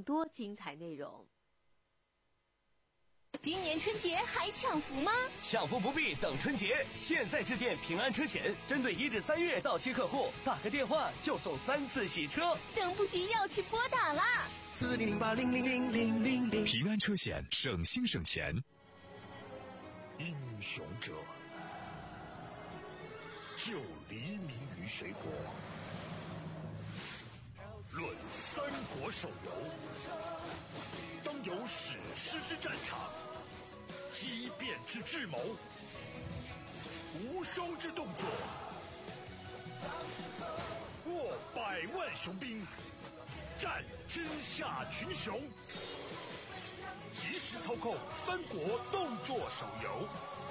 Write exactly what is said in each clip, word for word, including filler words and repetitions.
多精彩内容。 今年春节还抢福吗？ 抢福不必等春节，现在致电平安车险，针对一至三月到期客户，打个电话就送三次洗车。 等不及要去拨打啦！ 四零零八零零零零零零。 平安车险，省心省钱。 英雄者，就黎明于水果。论三国手游，当有史诗之战场，激变之智谋，无双之动作，握百万雄兵，战天下群雄。即时操控三国动作手游，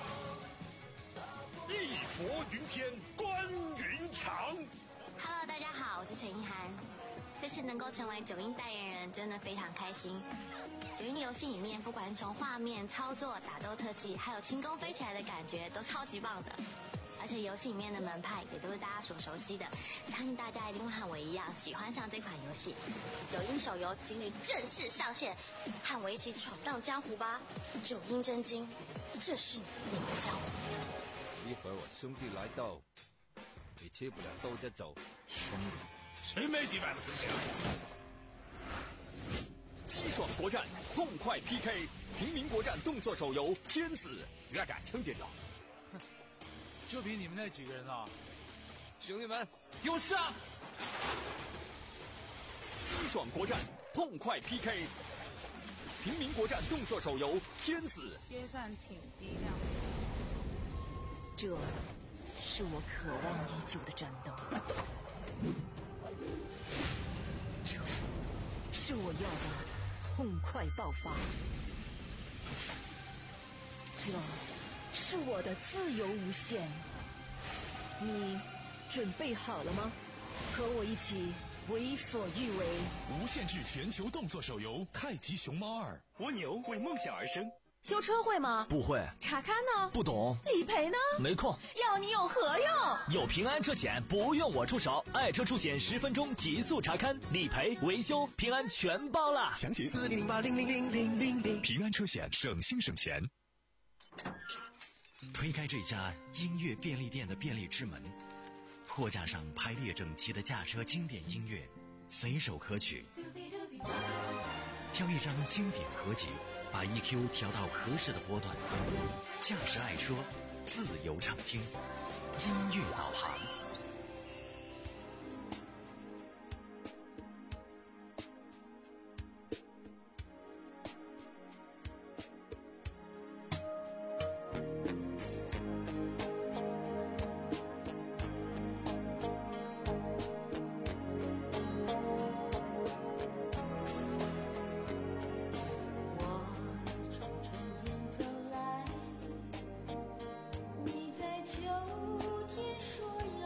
义薄云天，关云长。 Hello， 大家好，我是陈意涵。这次能够成为九阴代言人，真的非常开心。九阴游戏里面，不管是从画面、操作、打斗特技，还有轻功飞起来的感觉，都超级棒的。而且游戏里面的门派也都是大家所熟悉的，相信大家一定会和我一样喜欢上这款游戏。九阴手游今日正式上线，和我一起闯荡江湖吧！九阴真经，这是你的江湖。 一会儿我兄弟来到，你吃不了兜着走。兄弟， 谁没几百个兄弟啊？ 激爽国战，痛快 P K， 平民国战动作手游《天子》，别敢轻点到。 哼，就凭你们那几个人啊！ 兄弟们， 给我上！激爽国战，痛快 P K， 平民国战动作手游《天子》。 约战挺低调。 这是我渴望已久的战斗，这是我要的痛快爆发，这是我的自由无限。你准备好了吗？和我一起为所欲为。 无限制全球动作手游《太极熊猫二》， 蜗牛为梦想而生。 修车会吗？ 不会。 查看呢？ 不懂。 理赔呢？ 没空。 要你有何用？ 有平安车险，不用我出手，爱车出险十分钟极速查看、理赔、维修，平安全包了。 详情四零零八零零零零零零。 平安车险，省心省钱。 推开这家音乐便利店的便利之门，货架上排列整齐的驾车经典音乐，随手可取。挑一张经典合集，把 E Q 调到合适的波段，驾驶爱车，自由畅听，音乐导航。 你在秋天说要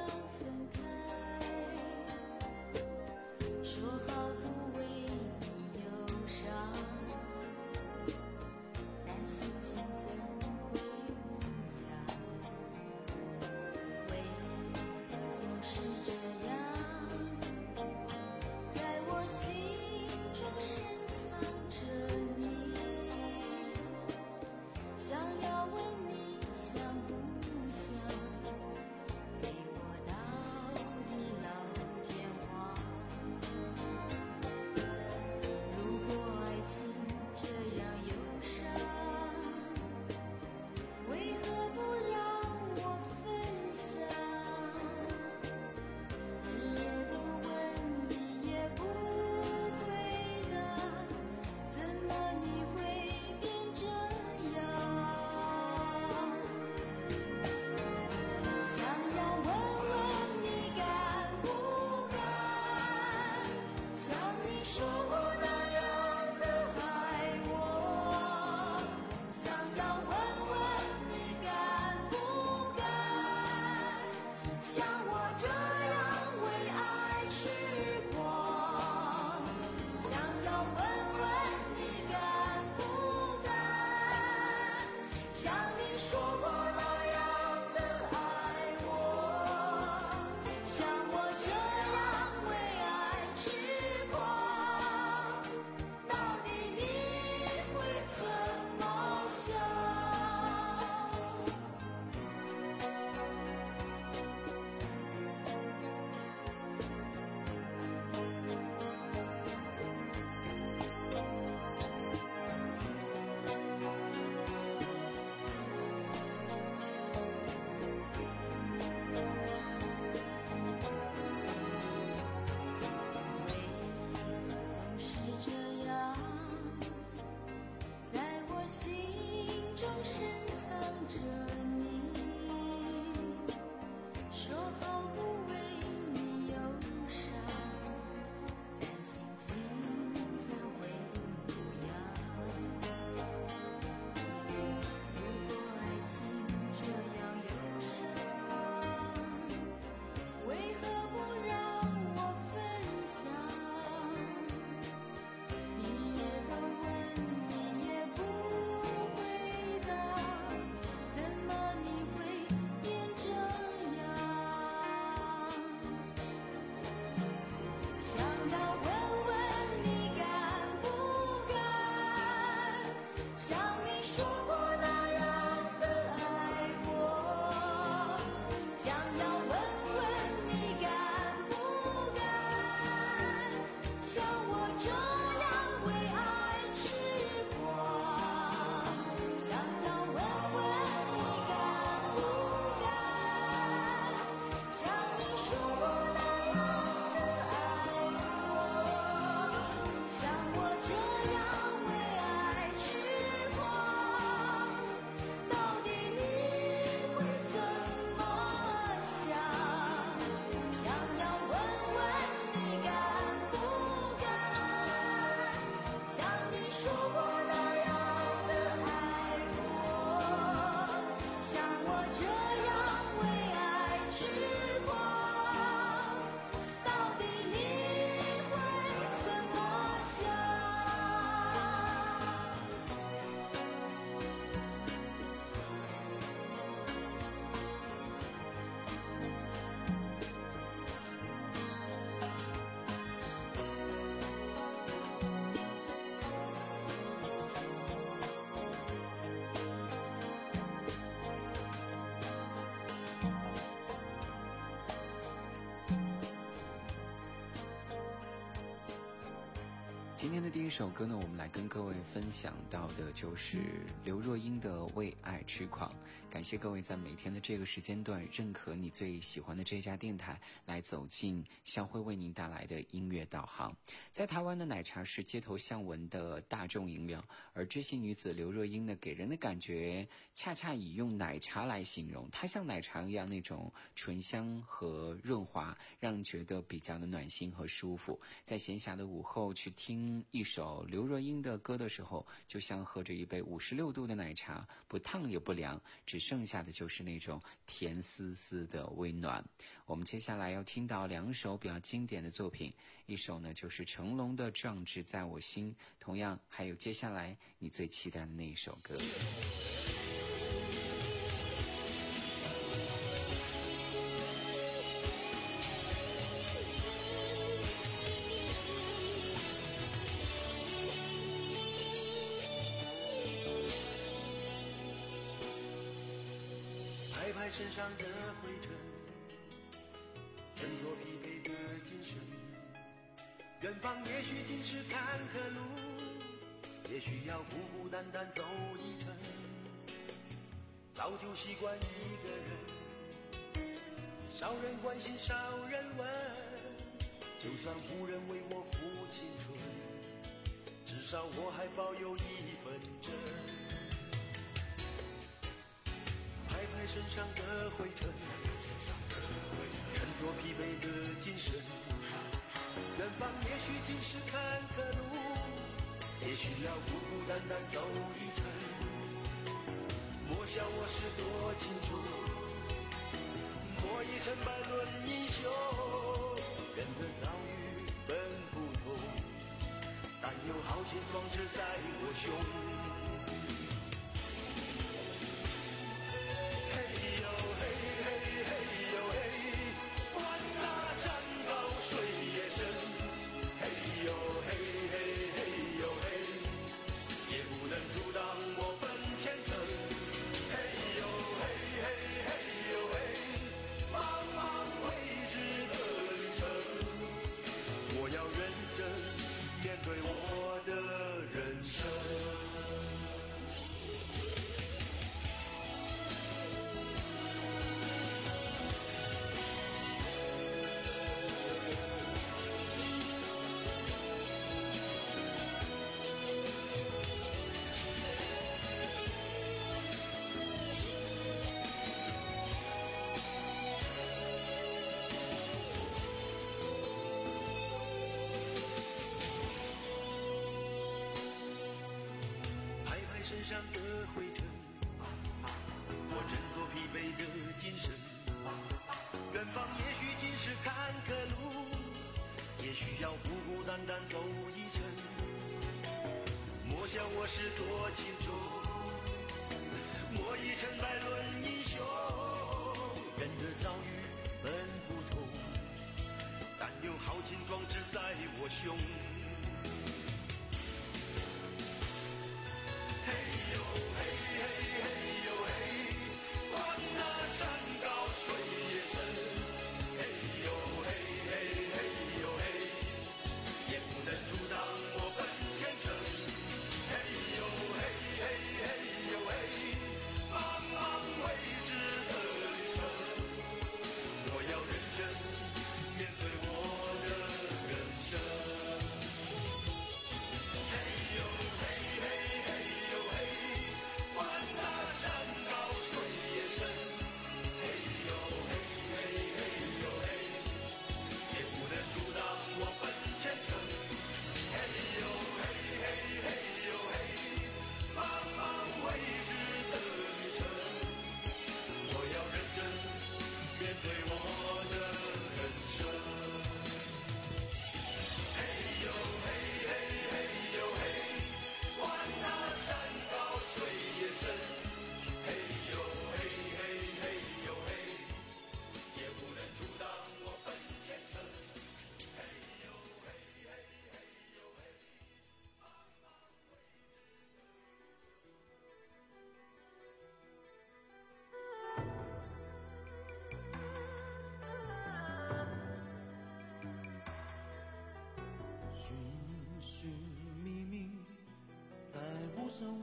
今天的第一首歌呢，我们来跟各位分享到的就是刘若英的《为爱痴狂》。感谢各位在每天的这个时间段认可你最喜欢的这家电台，来走进肖辉为您带来的音乐导航。在台湾的奶茶是街头巷闻的大众饮料，而知性女子刘若英呢，给人的感觉恰恰以用奶茶来形容，它像奶茶一样那种醇香和润滑，让人觉得比较的暖心和舒服。在闲暇的午后去听一首刘若英的歌的时候，就像喝着一杯五十六度的奶茶，不烫也不凉，只剩下的就是那种甜丝丝的温暖。我们接下来要听到两首比较经典的作品，一首呢就是成龙的《壮志在我心》，同样还有接下来你最期待的那一首歌。 拍拍身上的灰尘，振作疲惫的精神。远方也许尽是坎坷路，也许要孤孤单单走一程。早就习惯一个人，少人关心少人问，就算无人为我付青春，至少我还保有一份真。拍拍身上的灰尘，振作疲惫的精神。远方也许尽是坎坷路，也许要孤孤单单走一程。莫笑我是多情种，莫以成败论英雄。人的遭遇本不同，但有豪情壮志在我胸。身上的灰尘，我振作疲惫的精神。远方也许尽是坎坷路，也许要孤孤单单走一程。莫想我是多情种，莫以成败论英雄。人的遭遇本不同，但有豪情壮志在我胸。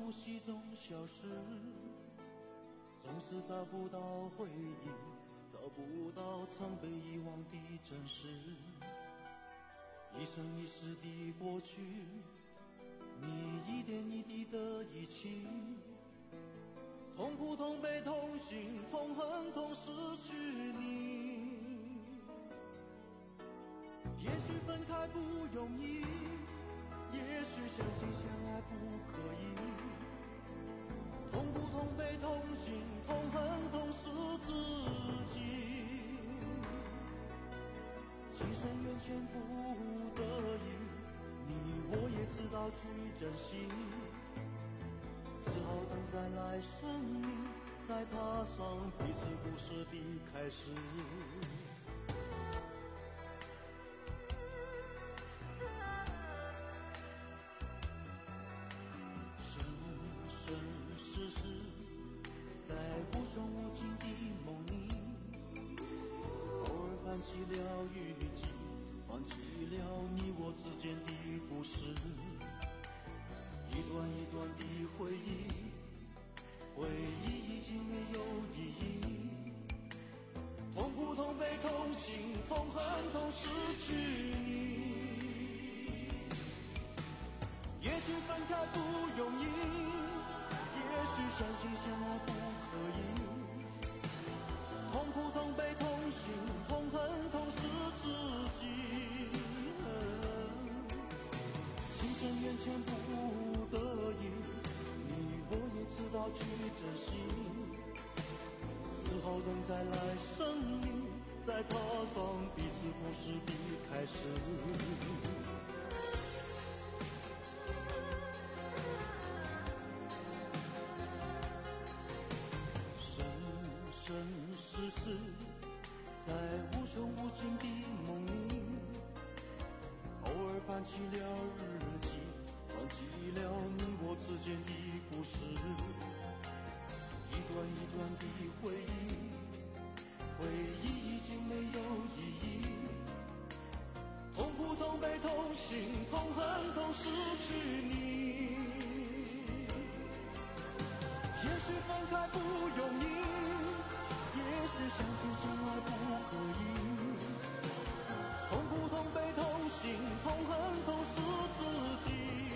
呼吸中消失，总是找不到回应，找不到曾被遗忘的真实。一生一世的过去，你一点一滴的遗弃，痛苦痛悲痛心痛恨痛失去你。也许分开不容易，也许相亲相爱不可以，痛苦痛悲痛心痛恨痛失自己，情深缘浅不得已，你我也知道去珍惜，只好等再来生命，再踏上彼此故事的开始。生生世世，在无穷无尽的梦里，偶尔翻起了雨季，放弃了你我之间的故事，一段一段的回忆，回忆已经没有意义，痛苦痛悲痛心痛恨痛失去你。也许分开不容易，也许相亲相爱不可以，痛苦痛悲痛心痛恨痛失自己，情深缘浅不得已，你我也知道去珍惜，只好等再来生命，再踏上彼此故事的开始。生世世，在无穷无尽的梦里，偶尔翻起了日记，放弃了你我之间的故事，一段一段的回忆，回忆已经没有意义，痛苦痛悲痛心痛恨痛失去你。也许分开不容易，也许相亲相爱不可以，痛苦痛悲痛心痛恨痛失自己，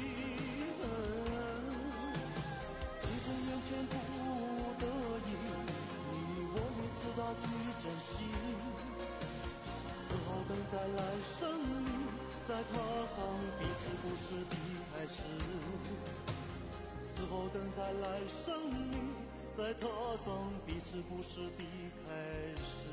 情深缘浅不得已，你我也知道去珍惜，只好等再来生命，再踏上彼此故事的开始，只好等再来生命，再踏上彼此故事的开始。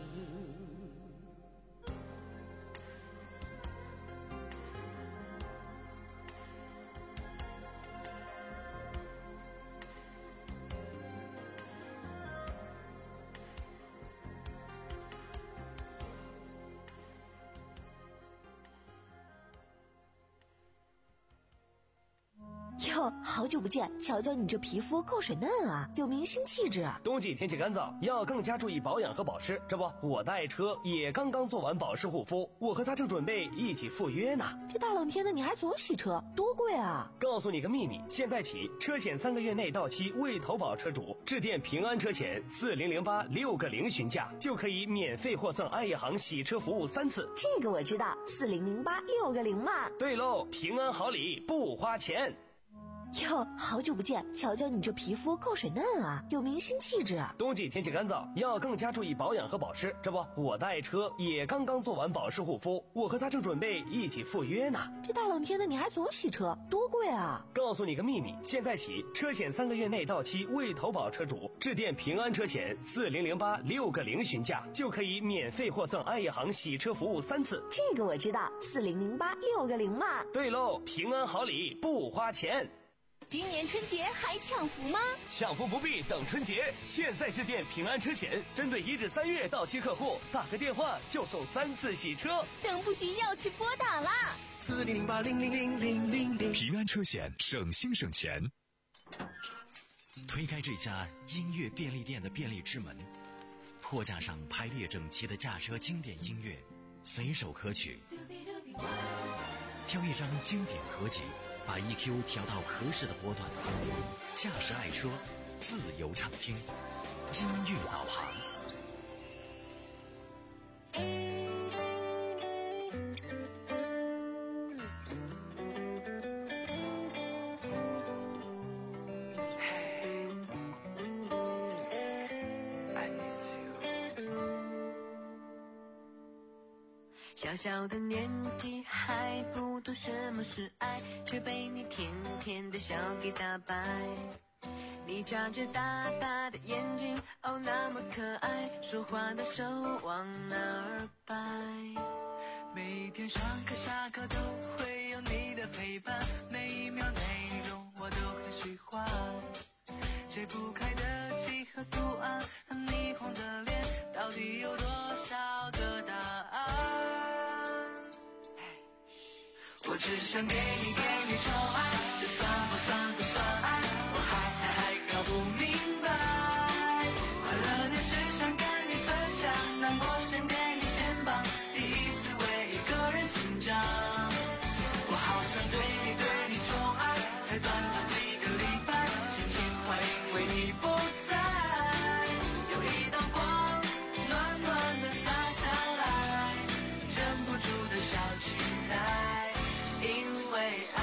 哟，好久不见，瞧瞧你这皮肤够水嫩啊，有明星气质。 冬季天气干燥，要更加注意保养和保湿。这不，我的爱车也刚刚做完保湿护肤，我和他正准备一起赴约呢。 这大冷天的你还总洗车，多贵啊！ 告诉你个秘密，现在起车险三个月内到期未投保车主，致电平安车险四零零八六个零询价，就可以免费获赠爱业行洗车服务三次。 这个我知道，四零零八六个零嘛。 对喽，平安好礼不花钱。 哟，好久不见，瞧瞧你这皮肤够水嫩啊，有明星气质。 冬季天气干燥，要更加注意保养和保湿。这不，我的爱车也刚刚做完保湿护肤，我和他正准备一起赴约呢。 这大冷天的你还总洗车，多贵啊！ 告诉你个秘密，现在起车险三个月内到期未投保车主，致电平安车险四零零八六个零询价，就可以免费获赠爱业行洗车服务三次。 这个我知道，四零零八六个零嘛。 对喽，平安好礼不花钱。 今年春节还抢福吗？ 抢福不必等春节，现在致电平安车险，针对一至三月到期客户，打个电话就送三次洗车。 等不及要去拨打啦！ 四零零八零零零零零零。 平安车险，省心省钱。 推开这家音乐便利店的便利之门，货架上排列整齐的驾车经典音乐，随手可取。挑一张经典合集， 把 E Q 调到合适的波段，驾驶爱车，自由畅听，音乐导航。 小小的年纪还不懂什么是爱，却被你甜甜的笑给打败。你眨着大大的眼睛，哦那么可爱，说话的手往哪儿摆？每天上课下课都会有你的陪伴，每一秒内容我都很喜欢。解不开的几何图案和霓虹的脸，到底有多少个答案？我只想给你给你宠爱，这算不算不算爱？我还还还搞不明白。快乐的事想跟你分享，难过想给你肩膀，第一次为一个人紧张。我好想对你对你宠爱，才短短几个礼拜，心情坏因为你不在。有一道光暖暖的洒下来，忍不住的小期待。因为爱，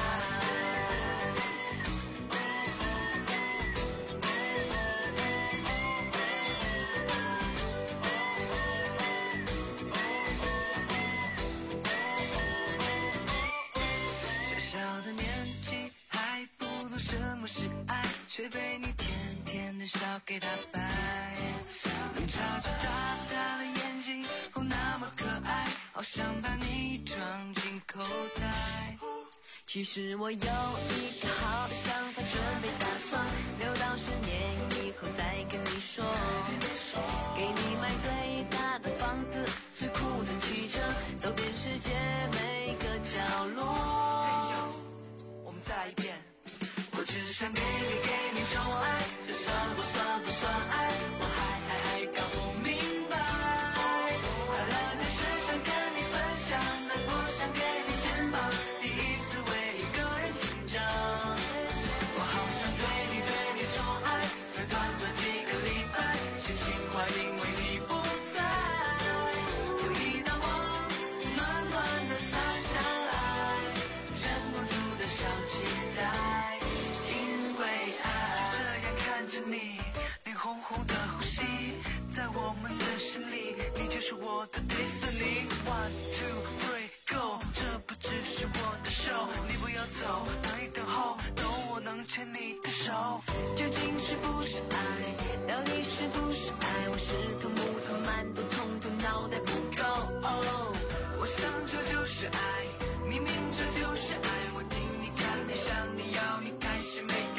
小小的年纪还不懂什么是爱，却被你甜甜的笑给打败。你眨着大大的眼睛，哦那么可爱，好想把你装进口袋。其实我有一个好的想法，准备打算留到十年以后再跟你说。给你买最大的房子，最酷的汽车，走遍世界每个角落。我们再来一遍。我只想给你给你宠爱，这算不算不算爱？我还还还搞不明白。快乐的事想跟你分享，难过想给你肩膀，第一次为一个人紧张。我好想对你对你宠爱，才短短几个礼拜，心情坏因为你不在。有一道光暖暖的洒下来，忍不住的小期待。因为爱，就这样看着你，脸红红的呼吸，在我们的心里，你就是我的迪士尼。One two three go， 这不只是我的秀，你不要走，等一等候，等我能牵你的手。究竟是不是爱？到底是不是爱？我是个木头馒头，通通脑袋不够。哦，我想这就是爱，明明这就是爱，我听你看你想你要你开始没够。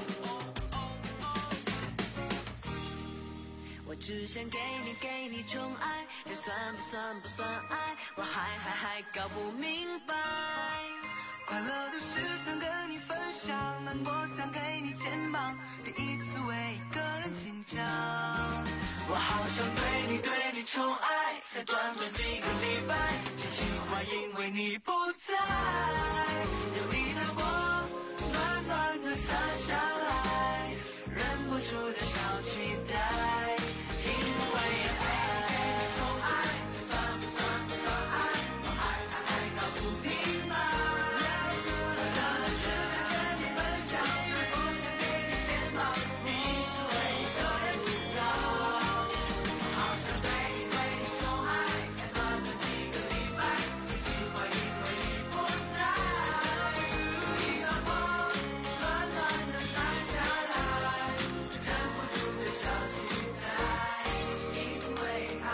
我只想给你给你宠爱，这算不算不算爱？我还还还搞不明白。快乐的事想跟你分享，难过想给你肩膀，第一次为一个人紧张。我好想对你对你宠爱，才短短几个礼拜，心情坏因为你不在。有一道光暖暖的洒下来，忍不住的小期待。因为爱，宠爱，这算不算不算爱？我还还还搞不明白。快乐的事想跟你分享，难过想给你肩膀，第一次为一个人紧张。我好想对你对你宠爱，才短短几个礼拜，心情坏因为你不在。有一道光暖暖的洒下来，忍不住的小期待。因为爱。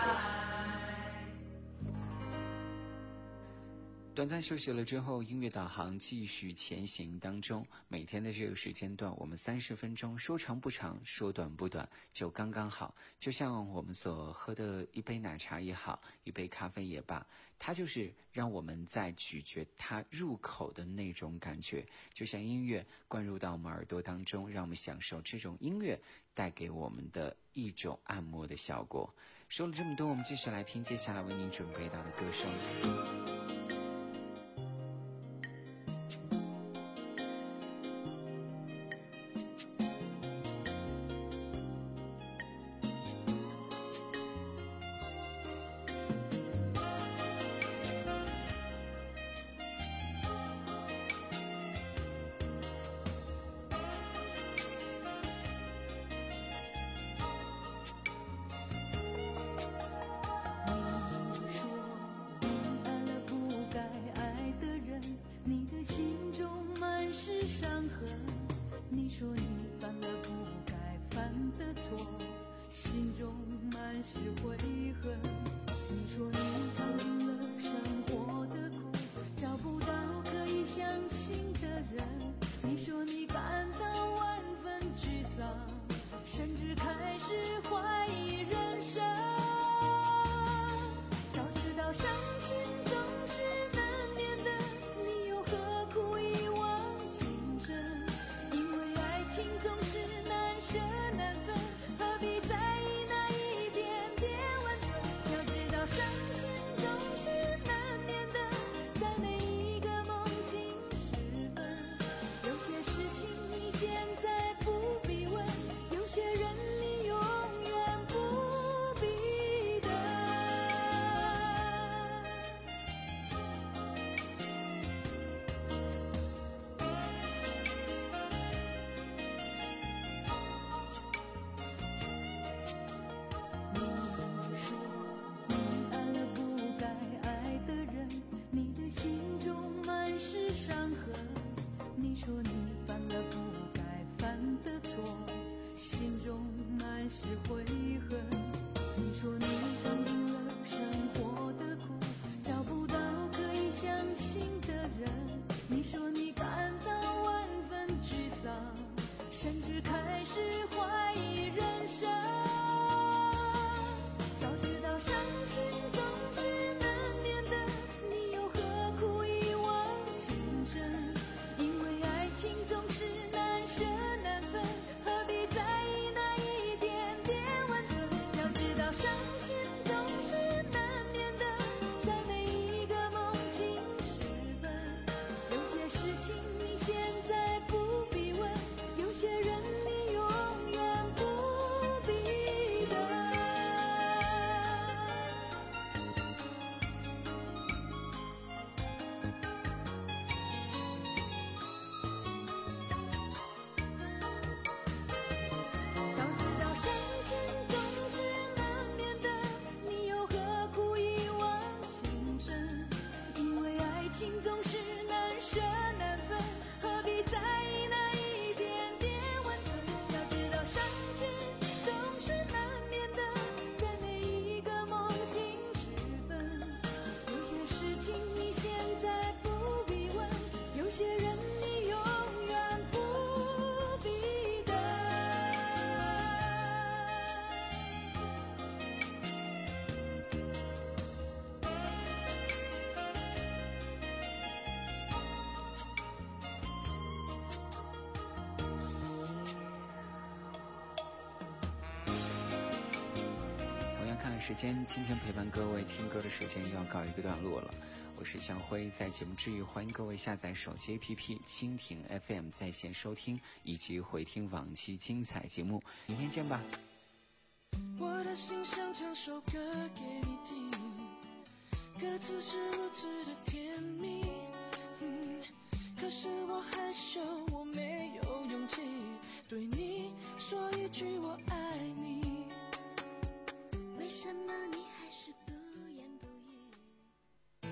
短暂休息了之后，音乐导航继续前行当中。每天的这个时间段，我们三十分钟，说长不长，说短不短，就刚刚好。就像我们所喝的一杯奶茶也好，一杯咖啡也罢，它就是让我们在咀嚼它入口的那种感觉，就像音乐灌入到我们耳朵当中，让我们享受这种音乐带给我们的一种按摩的效果。说了这么多，我们继续来听接下来为您准备到的歌声。 是伤痕。你说你犯了不该犯的错，心中满是悔恨。你说你尝尽了生活的苦，找不到可以相信的人。你说你感到万分沮丧，甚至开始怀疑人生。早知道伤心总是难免的，你又何苦一往情深？因为爱情总是难舍难分，何必在意那一点点温存？要知道伤心总是难免的，在每一个梦醒时分。有些事情你现在不必问，有些人你永远不必等。你说你爱了不该爱的人，你的心中满是伤痕。你说你犯了不该犯的错，心中满是悔恨。你说你尝尽了生活的苦，找不到可以相信的人。你说你感到万分沮丧，甚至开始怀疑人生。早知道伤心总是难免的，你又何苦一往情深？因为爱情总是难舍难分，何必在意那一点点温存？要知道伤心总是难免的，在每一个梦醒时分。有些事情你现在不必问，有些人你永远不必等。早知道伤心总是难免的，你又何苦一往情深？因为爱情总是难舍难分，何必在意那一点点温存？要知道伤心总是难免的，在每一个梦醒时分。有些事情你现在不必问，有些人你永远不必等。 同样看时间，今天陪伴各位听歌的时间要告一个段落了。我是向辉，在节目之余，欢迎各位下载手机 A P P 蜻蜓 F M 在线收听以及回听往期精彩节目。明天见吧。 我的心想唱首歌给你听，歌词是如此的甜蜜，嗯，可是我害羞，我没有勇气对你说一句我爱你。为什么你还是不言不语？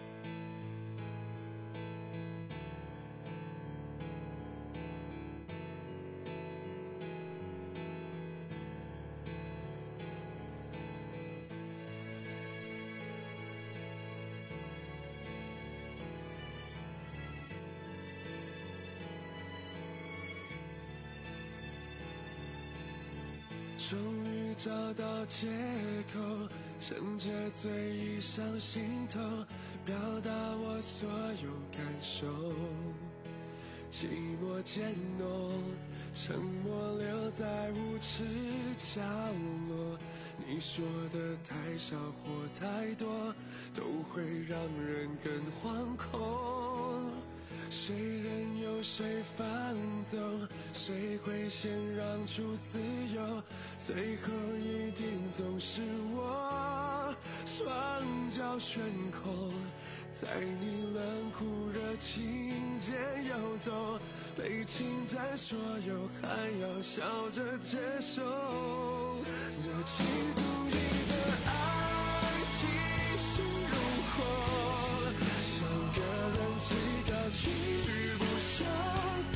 终于找到借口，趁着醉意上心头，表达我所有感受。寂寞渐浓，沉默留在无耻角落。你说的太少或太多，都会让人更惶恐。谁任由谁放纵，谁会先让出自由，最后一定总是我，双脚悬空，在你冷酷热情间游走，被侵占所有还要笑着接受，热情独一的爱气势如火，像个人气高气不受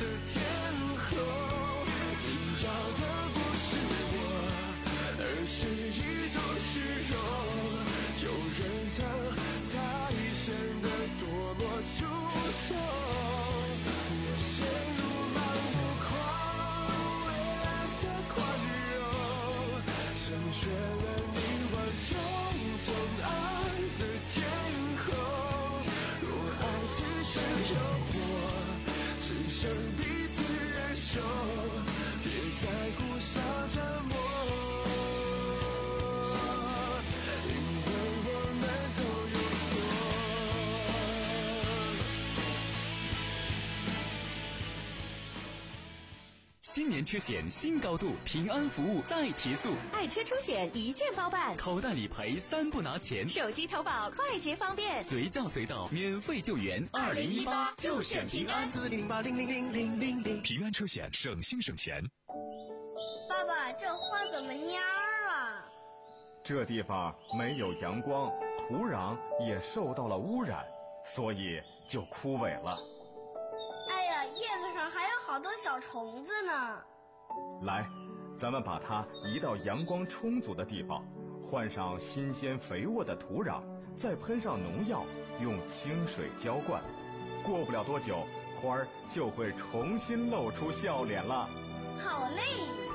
新年车险新高度，平安服务再提速， 爱车出险一键包办， 口袋理赔三不拿钱， 手机投保快捷方便， 随叫随到，免费救援。二零一八就选平安， 四零八零零零零零零。 平安车险，省心省钱。 爸爸，这花怎么蔫儿了？ 这地方没有阳光，土壤也受到了污染，所以就枯萎了。 哎呀，叶子上还有好多小虫子呢。 来，咱们把它移到阳光充足的地方，换上新鲜肥沃的土壤，再喷上农药，用清水浇灌。过不了多久，花儿就会重新露出笑脸了。 好嘞！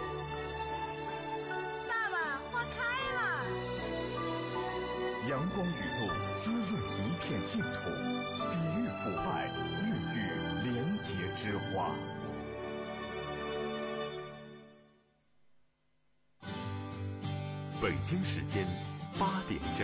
爸爸，花开了。 阳光雨露滋润一片净土，抵御腐败，孕育廉洁之花。 北京时间八点整。